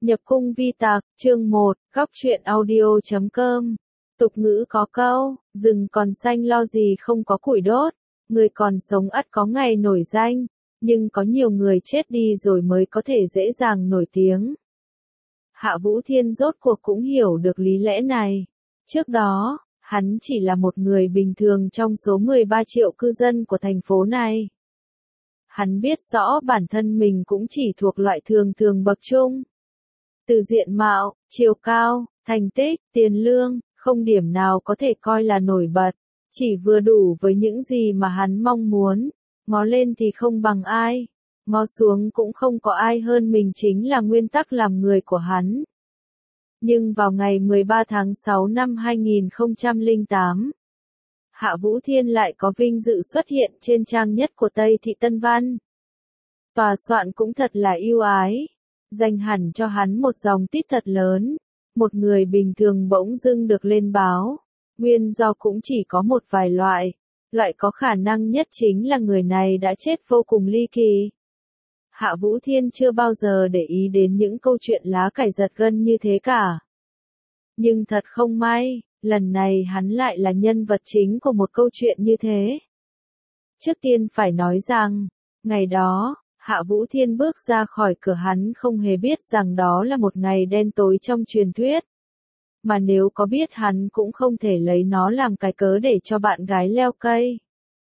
Nhập cung vi tạc, chương 1, góc truyện audio.com. Tục ngữ có câu, rừng còn xanh lo gì không có củi đốt, người còn sống ắt có ngày nổi danh, nhưng có nhiều người chết đi rồi mới có thể dễ dàng nổi tiếng. Hạ Vũ Thiên rốt cuộc cũng hiểu được lý lẽ này. Trước đó, hắn chỉ là một người bình thường trong số 13 triệu cư dân của thành phố này. Hắn biết rõ bản thân mình cũng chỉ thuộc loại thường thường bậc trung. Từ diện mạo, chiều cao, thành tích, tiền lương, không điểm nào có thể coi là nổi bật, chỉ vừa đủ với những gì mà hắn mong muốn. Ngó lên thì không bằng ai, ngó xuống cũng không có ai hơn mình chính là nguyên tắc làm người của hắn. Nhưng vào ngày 13 tháng 6 năm 2008, Hạ Vũ Thiên lại có vinh dự xuất hiện trên trang nhất của Tây Thị Tân Văn. Tòa soạn cũng thật là ưu ái, dành hẳn cho hắn một dòng tít thật lớn, một người bình thường bỗng dưng được lên báo. Nguyên do cũng chỉ có một vài loại có khả năng nhất chính là người này đã chết vô cùng ly kỳ. Hạ Vũ Thiên chưa bao giờ để ý đến những câu chuyện lá cải giật gân như thế cả. Nhưng thật không may, lần này hắn lại là nhân vật chính của một câu chuyện như thế. Trước tiên phải nói rằng, ngày đó, Hạ Vũ Thiên bước ra khỏi cửa hắn không hề biết rằng đó là một ngày đen tối trong truyền thuyết. Mà nếu có biết hắn cũng không thể lấy nó làm cái cớ để cho bạn gái leo cây.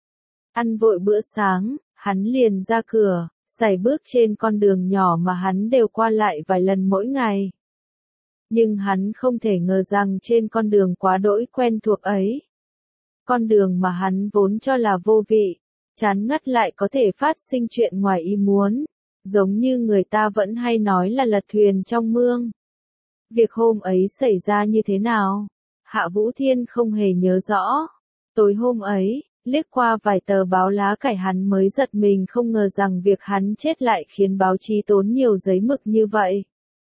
Ăn vội bữa sáng, hắn liền ra cửa, sải bước trên con đường nhỏ mà hắn đều qua lại vài lần mỗi ngày. Nhưng hắn không thể ngờ rằng trên con đường quá đỗi quen thuộc ấy, con đường mà hắn vốn cho là vô vị, chán ngắt lại có thể phát sinh chuyện ngoài ý muốn, giống như người ta vẫn hay nói là lật thuyền trong mương. Việc hôm ấy xảy ra như thế nào? Hạ Vũ Thiên không hề nhớ rõ. Tối hôm ấy, liếc qua vài tờ báo lá cải hắn mới giật mình không ngờ rằng việc hắn chết lại khiến báo chí tốn nhiều giấy mực như vậy.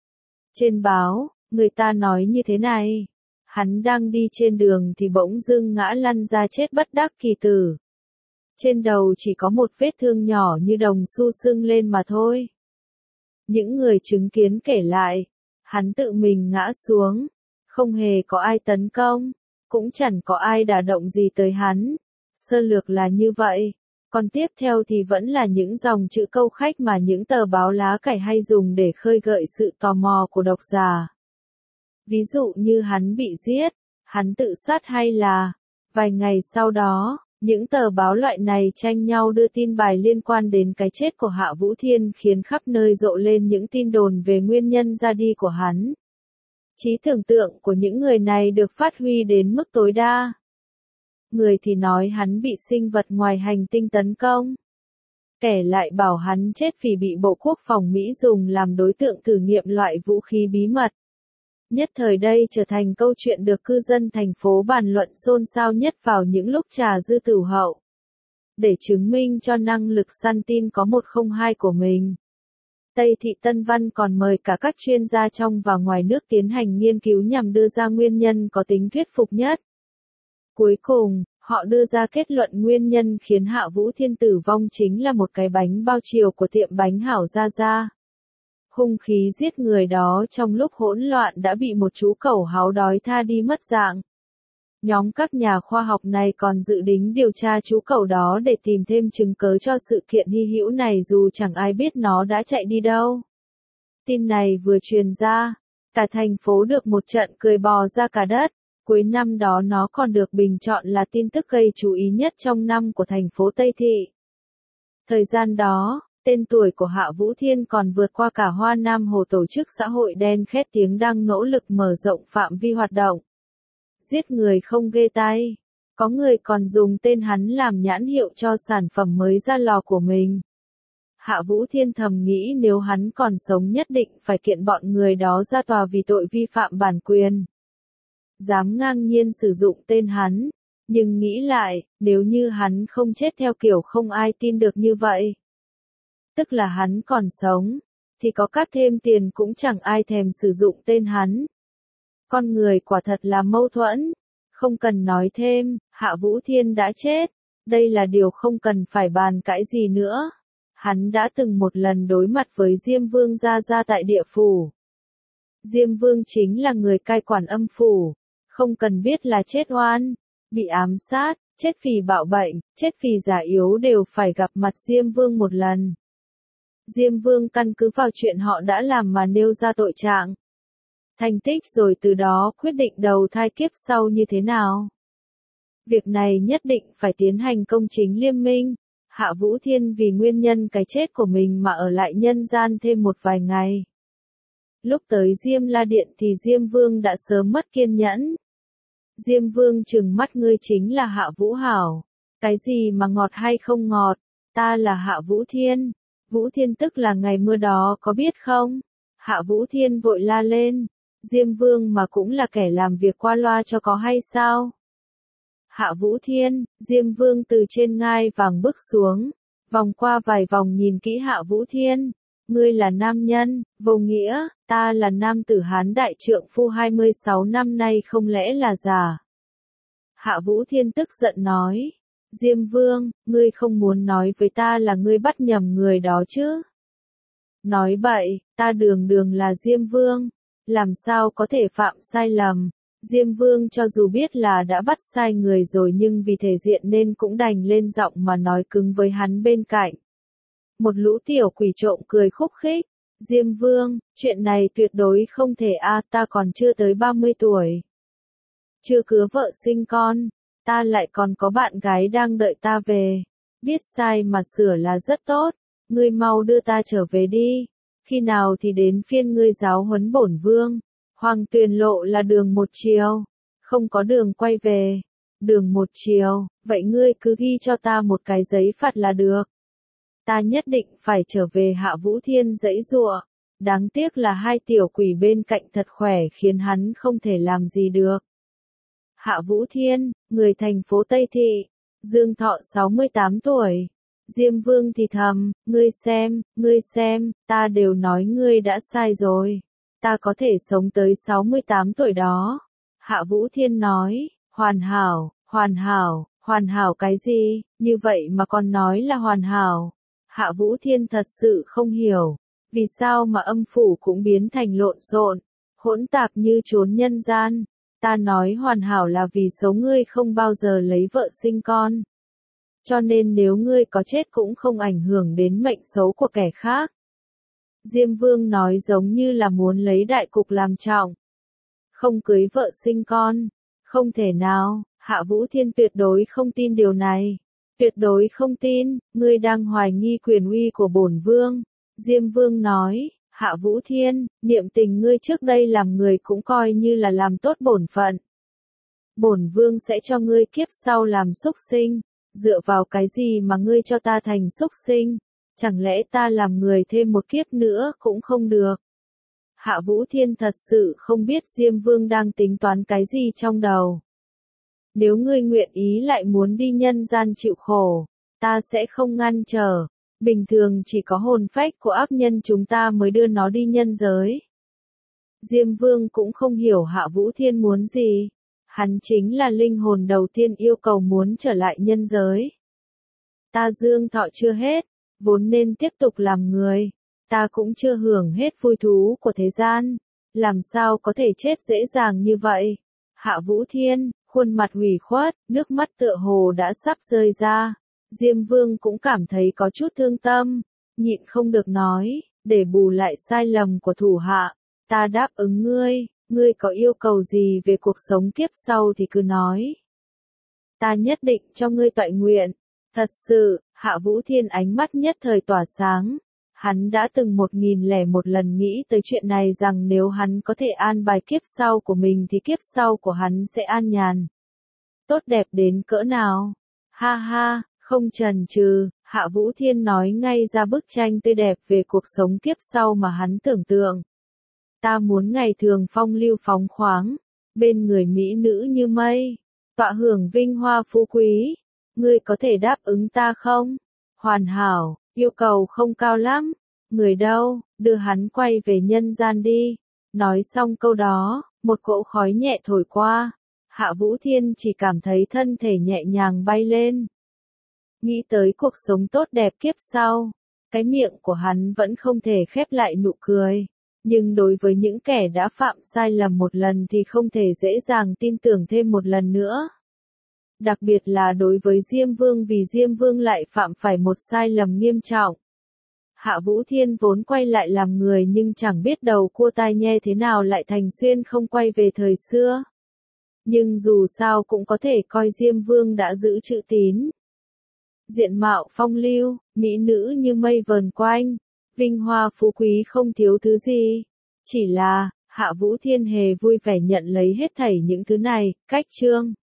Trên báo, người ta nói như thế này. Hắn đang đi trên đường thì bỗng dưng ngã lăn ra chết bất đắc kỳ tử. Trên đầu chỉ có một vết thương nhỏ như đồng xu sưng lên mà thôi. Những người chứng kiến kể lại, hắn tự mình ngã xuống, không hề có ai tấn công, cũng chẳng có ai đả động gì tới hắn. Sơ lược là như vậy, còn tiếp theo thì vẫn là những dòng chữ câu khách mà những tờ báo lá cải hay dùng để khơi gợi sự tò mò của độc giả. Ví dụ như hắn bị giết, hắn tự sát hay là, vài ngày sau đó, những tờ báo loại này tranh nhau đưa tin bài liên quan đến cái chết của Hạ Vũ Thiên khiến khắp nơi rộ lên những tin đồn về nguyên nhân ra đi của hắn. Trí tưởng tượng của những người này được phát huy đến mức tối đa. Người thì nói hắn bị sinh vật ngoài hành tinh tấn công. Kẻ lại bảo hắn chết vì bị Bộ Quốc phòng Mỹ dùng làm đối tượng thử nghiệm loại vũ khí bí mật. Nhất thời đây trở thành câu chuyện được cư dân thành phố bàn luận xôn xao nhất vào những lúc trà dư tửu hậu. Để chứng minh cho năng lực săn tin có 102 của mình, Tây Thị Tân Văn còn mời cả các chuyên gia trong và ngoài nước tiến hành nghiên cứu nhằm đưa ra nguyên nhân có tính thuyết phục nhất. Cuối cùng, họ đưa ra kết luận nguyên nhân khiến Hạ Vũ Thiên tử vong chính là một cái bánh bao chiều của tiệm bánh Hảo Gia Gia. Hung khí giết người đó trong lúc hỗn loạn đã bị một chú cẩu háo đói tha đi mất dạng. Nhóm các nhà khoa học này còn dự định điều tra chú cẩu đó để tìm thêm chứng cớ cho sự kiện hy hữu này dù chẳng ai biết nó đã chạy đi đâu. Tin này vừa truyền ra, cả thành phố được một trận cười bò ra cả đất. Cuối năm đó nó còn được bình chọn là tin tức gây chú ý nhất trong năm của thành phố Tây Thị. Thời gian đó, tên tuổi của Hạ Vũ Thiên còn vượt qua cả Hoa Nam Hồ, tổ chức xã hội đen khét tiếng đang nỗ lực mở rộng phạm vi hoạt động. Giết người không ghê tay. Có người còn dùng tên hắn làm nhãn hiệu cho sản phẩm mới ra lò của mình. Hạ Vũ Thiên thầm nghĩ nếu hắn còn sống nhất định phải kiện bọn người đó ra tòa vì tội vi phạm bản quyền. Dám ngang nhiên sử dụng tên hắn. Nhưng nghĩ lại, nếu như hắn không chết theo kiểu không ai tin được như vậy, tức là hắn còn sống, thì có cắt thêm tiền cũng chẳng ai thèm sử dụng tên hắn. Con người quả thật là mâu thuẫn. Không cần nói thêm, Hạ Vũ Thiên đã chết. Đây là điều không cần phải bàn cãi gì nữa. Hắn đã từng một lần đối mặt với Diêm Vương Gia Gia tại địa phủ. Diêm Vương chính là người cai quản âm phủ, không cần biết là chết oan, bị ám sát, chết vì bạo bệnh, chết vì già yếu đều phải gặp mặt Diêm Vương một lần. Diêm Vương căn cứ vào chuyện họ đã làm mà nêu ra tội trạng, thành tích rồi từ đó quyết định đầu thai kiếp sau như thế nào. Việc này nhất định phải tiến hành công chính liêm minh. Hạ Vũ Thiên vì nguyên nhân cái chết của mình mà ở lại nhân gian thêm một vài ngày. Lúc tới Diêm La Điện thì Diêm Vương đã sớm mất kiên nhẫn. Diêm Vương trừng mắt, ngươi chính là Hạ Vũ Hảo. Cái gì mà ngọt hay không ngọt, ta là Hạ Vũ Thiên. Vũ Thiên tức là ngày mưa đó có biết không? Hạ Vũ Thiên vội la lên. Diêm Vương mà cũng là kẻ làm việc qua loa cho có hay sao? Hạ Vũ Thiên, Diêm Vương từ trên ngai vàng bước xuống, vòng qua vài vòng nhìn kỹ Hạ Vũ Thiên. Ngươi là nam nhân, vô nghĩa, ta là nam tử Hán đại trượng phu 26 năm nay không lẽ là giả? Hạ Vũ Thiên tức giận nói. Diêm Vương, ngươi không muốn nói với ta là ngươi bắt nhầm người đó chứ? Nói bậy, ta đường đường là Diêm Vương, làm sao có thể phạm sai lầm? Diêm Vương cho dù biết là đã bắt sai người rồi nhưng vì thể diện nên cũng đành lên giọng mà nói cứng với hắn bên cạnh. Một lũ tiểu quỷ trộm cười khúc khích. Diêm Vương, chuyện này tuyệt đối không thể ta còn chưa tới 30 tuổi. Chưa cưới vợ sinh con, ta lại còn có bạn gái đang đợi ta về. Biết sai mà sửa là rất tốt, ngươi mau đưa ta trở về đi. Khi nào thì đến phiên ngươi giáo huấn bổn vương. Hoàng Tuyền Lộ là đường một chiều, không có đường quay về. Đường một chiều, vậy ngươi cứ ghi cho ta một cái giấy phạt là được. Ta nhất định phải trở về. Hạ Vũ Thiên giãy giụa. Đáng tiếc là hai tiểu quỷ bên cạnh thật khỏe khiến hắn không thể làm gì được. Hạ Vũ Thiên, người thành phố Tây Thị, Dương Thọ 68 tuổi. Diêm Vương thì thầm, ngươi xem, ta đều nói ngươi đã sai rồi. Ta có thể sống tới 68 tuổi đó. Hạ Vũ Thiên nói, hoàn hảo, hoàn hảo cái gì, như vậy mà còn nói là hoàn hảo. Hạ Vũ Thiên thật sự không hiểu, vì sao mà âm phủ cũng biến thành lộn xộn, hỗn tạp như chốn nhân gian. Ta nói hoàn hảo là vì số ngươi không bao giờ lấy vợ sinh con. Cho nên nếu ngươi có chết cũng không ảnh hưởng đến mệnh xấu của kẻ khác. Diêm Vương nói giống như là muốn lấy đại cục làm trọng. Không cưới vợ sinh con, không thể nào. Hạ Vũ Thiên tuyệt đối không tin điều này. Tuyệt đối không tin, ngươi đang hoài nghi quyền uy của bổn vương. Diêm Vương nói, Hạ Vũ Thiên, niệm tình ngươi trước đây làm người cũng coi như là làm tốt bổn phận. Bổn vương sẽ cho ngươi kiếp sau làm súc sinh. Dựa vào cái gì mà ngươi cho ta thành súc sinh? Chẳng lẽ ta làm người thêm một kiếp nữa cũng không được? Hạ Vũ Thiên thật sự không biết Diêm Vương đang tính toán cái gì trong đầu. Nếu ngươi nguyện ý lại muốn đi nhân gian chịu khổ, ta sẽ không ngăn trở. Bình thường chỉ có hồn phách của ác nhân chúng ta mới đưa nó đi nhân giới. Diêm Vương cũng không hiểu Hạ Vũ Thiên muốn gì. Hắn chính là linh hồn đầu tiên yêu cầu muốn trở lại nhân giới. Ta dương thọ chưa hết, vốn nên tiếp tục làm người. Ta cũng chưa hưởng hết vui thú của thế gian. Làm sao có thể chết dễ dàng như vậy? Hạ Vũ Thiên, khuôn mặt ủy khuất, nước mắt tựa hồ đã sắp rơi ra. Diêm Vương cũng cảm thấy có chút thương tâm, nhịn không được nói, để bù lại sai lầm của thủ hạ, ta đáp ứng ngươi có yêu cầu gì về cuộc sống kiếp sau thì cứ nói. Ta nhất định cho ngươi toại nguyện. Thật sự, Hạ Vũ Thiên ánh mắt nhất thời tỏa sáng. Hắn đã từng 1001 lần nghĩ tới chuyện này rằng nếu hắn có thể an bài kiếp sau của mình thì kiếp sau của hắn sẽ an nhàn. Tốt đẹp đến cỡ nào? Ha ha, không chần chừ, Hạ Vũ Thiên nói ngay ra bức tranh tươi đẹp về cuộc sống kiếp sau mà hắn tưởng tượng. Ta muốn ngày thường phong lưu phóng khoáng, bên người mỹ nữ như mây, tọa hưởng vinh hoa phú quý. Ngươi có thể đáp ứng ta không? Hoàn hảo, yêu cầu không cao lắm. Người đâu, đưa hắn quay về nhân gian đi. Nói xong câu đó, một cỗ khói nhẹ thổi qua. Hạ Vũ Thiên chỉ cảm thấy thân thể nhẹ nhàng bay lên. Nghĩ tới cuộc sống tốt đẹp kiếp sau, cái miệng của hắn vẫn không thể khép lại nụ cười. Nhưng đối với những kẻ đã phạm sai lầm một lần thì không thể dễ dàng tin tưởng thêm một lần nữa. Đặc biệt là đối với Diêm Vương vì Diêm Vương lại phạm phải một sai lầm nghiêm trọng. Hạ Vũ Thiên vốn quay lại làm người nhưng chẳng biết đầu cua tai nhê thế nào lại thành xuyên không quay về thời xưa. Nhưng dù sao cũng có thể coi Diêm Vương đã giữ chữ tín. Diện mạo phong lưu, mỹ nữ như mây vờn quanh, vinh hoa phú quý không thiếu thứ gì. Chỉ là, Hạ Vũ Thiên hề vui vẻ nhận lấy hết thảy những thứ này, cách chương.